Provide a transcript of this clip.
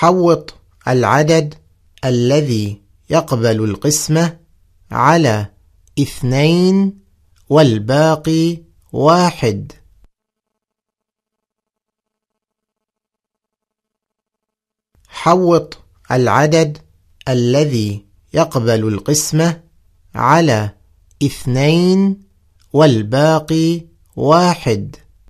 حوط العدد الذي يقبل القسمة على 2 والباقي 1. حوط العدد الذي يقبل القسمة على 2 والباقي 1.